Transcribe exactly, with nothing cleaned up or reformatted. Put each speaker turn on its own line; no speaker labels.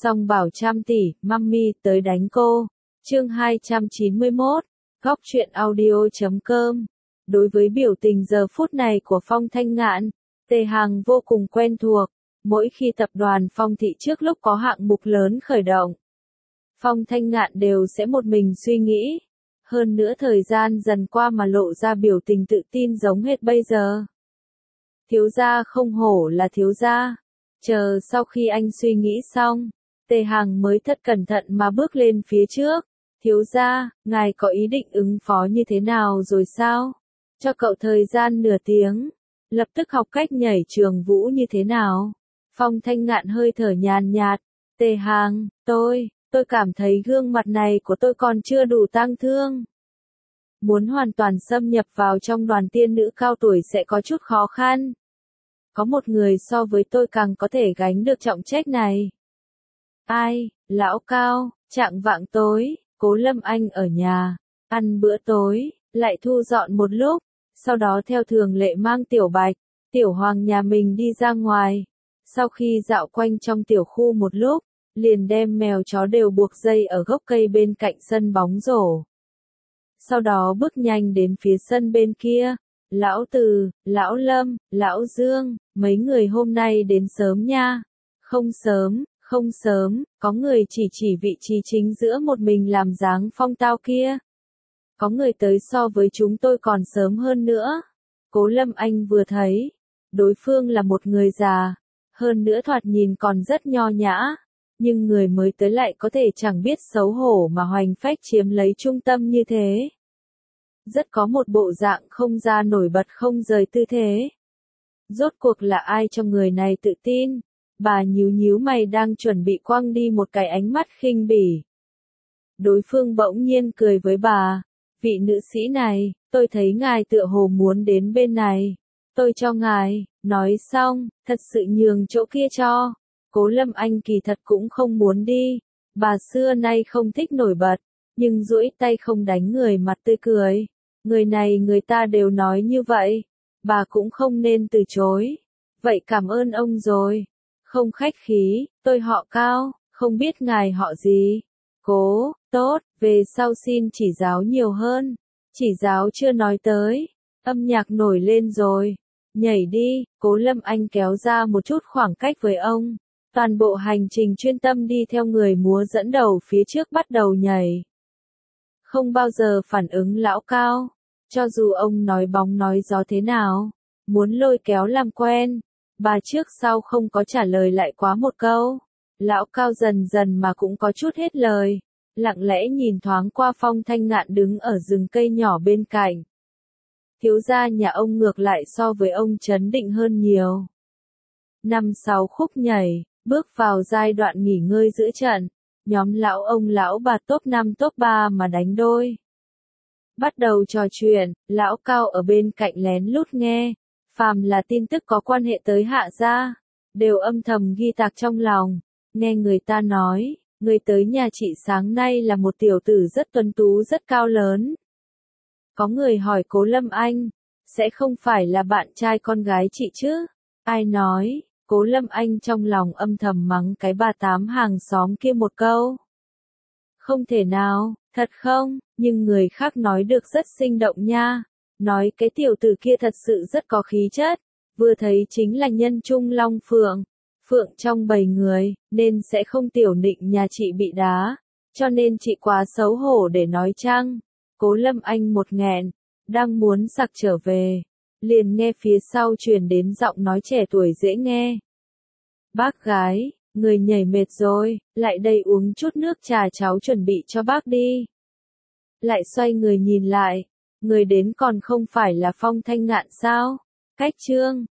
Song bảo trăm tỷ, mummy tới đánh cô. Chương hai trăm chín mươi mốt, góc truyện audio chấm com. Đối với biểu tình giờ phút này của Phong Thanh Ngạn, Tề Hằng vô cùng quen thuộc. Mỗi khi tập đoàn Phong Thị trước lúc có hạng mục lớn khởi động, Phong Thanh Ngạn đều sẽ một mình suy nghĩ. Hơn nữa thời gian dần qua mà lộ ra biểu tình tự tin giống hệt bây giờ. Thiếu gia không hổ là thiếu gia. Chờ sau khi anh suy nghĩ xong, Tề Hằng mới thật cẩn thận mà bước lên phía trước. Thiếu gia, ngài có ý định ứng phó như thế nào rồi sao? Cho cậu thời gian nửa tiếng. Lập tức học cách nhảy trường vũ như thế nào? Phong Thanh Ngạn hơi thở nhàn nhạt. Tề Hằng, tôi, tôi cảm thấy gương mặt này của tôi còn chưa đủ tang thương. Muốn hoàn toàn xâm nhập vào trong đoàn tiên nữ cao tuổi sẽ có chút khó khăn. Có một người so với tôi càng có thể gánh được trọng trách này. Ai, lão Cao, trạng vạng tối, Cố Lâm Anh ở nhà, ăn bữa tối, lại thu dọn một lúc, sau đó theo thường lệ mang Tiểu Bạch, Tiểu Hoàng nhà mình đi ra ngoài. Sau khi dạo quanh trong tiểu khu một lúc, liền đem mèo chó đều buộc dây ở gốc cây bên cạnh sân bóng rổ. Sau đó bước nhanh đến phía sân bên kia. Lão Từ, Lão Lâm, Lão Dương, mấy người hôm nay đến sớm nha. Không sớm, không sớm, có người chỉ chỉ vị trí chính giữa một mình làm dáng phong tao kia. Có người tới so với chúng tôi còn sớm hơn nữa. Cố Lâm Anh vừa thấy, đối phương là một người già, hơn nữa thoạt nhìn còn rất nho nhã, nhưng người mới tới lại có thể chẳng biết xấu hổ mà hoành phách chiếm lấy trung tâm như thế. Rất có một bộ dạng không ra nổi bật không rời tư thế. Rốt cuộc là ai trong người này tự tin? Bà nhíu nhíu mày đang chuẩn bị quăng đi một cái ánh mắt khinh bỉ. Đối phương bỗng nhiên cười với bà. Vị nữ sĩ này, tôi thấy ngài tựa hồ muốn đến bên này. Tôi cho ngài, nói xong, thật sự nhường chỗ kia cho. Cố Lâm Anh kỳ thật cũng không muốn đi. Bà xưa nay không thích nổi bật, nhưng duỗi tay không đánh người mặt tươi cười. Người này người ta đều nói như vậy, bà cũng không nên từ chối. Vậy cảm ơn ông rồi. Không khách khí, tôi họ Cao, không biết ngài họ gì. Cố, tốt, về sau xin chỉ giáo nhiều hơn. Chỉ giáo chưa nói tới, âm nhạc nổi lên rồi. Nhảy đi, Cố Lâm Anh kéo ra một chút khoảng cách với ông. Toàn bộ hành trình chuyên tâm đi theo người múa dẫn đầu phía trước bắt đầu nhảy. Không bao giờ phản ứng Lão Cao, cho dù ông nói bóng nói gió thế nào, muốn lôi kéo làm quen, bà trước sau không có trả lời lại quá một câu. Lão Cao dần dần mà cũng có chút hết lời, lặng lẽ nhìn thoáng qua Phong Thanh Ngạn đứng ở rừng cây nhỏ bên cạnh. Thiếu gia nhà ông ngược lại so với ông trấn định hơn nhiều. Năm sáu khúc nhảy, bước vào giai đoạn nghỉ ngơi giữa trận. Nhóm lão ông lão bà top năm top ba mà đánh đôi. Bắt đầu trò chuyện, Lão Cao ở bên cạnh lén lút nghe. Phàm là tin tức có quan hệ tới Hạ gia, đều âm thầm ghi tạc trong lòng. Nghe người ta nói, người tới nhà chị sáng nay là một tiểu tử rất tuấn tú rất cao lớn. Có người hỏi Cố Lâm Anh, sẽ không phải là bạn trai con gái chị chứ? Ai nói? Cố Lâm Anh trong lòng âm thầm mắng cái bà tám hàng xóm kia một câu. Không thể nào, thật không, nhưng người khác nói được rất sinh động nha. Nói cái tiểu tử kia thật sự rất có khí chất, vừa thấy chính là nhân trung long phượng. Phượng trong bầy người, nên sẽ không tiểu nịnh nhà chị bị đá, cho nên chị quá xấu hổ để nói chăng. Cố Lâm Anh một nghẹn, đang muốn sặc trở về. Liền nghe phía sau truyền đến giọng nói trẻ tuổi dễ nghe. Bác gái, người nhảy mệt rồi, lại đây uống chút nước trà cháu chuẩn bị cho bác đi. Lại xoay người nhìn lại, người đến còn không phải là Phong Thanh Ngạn sao? Cách chương,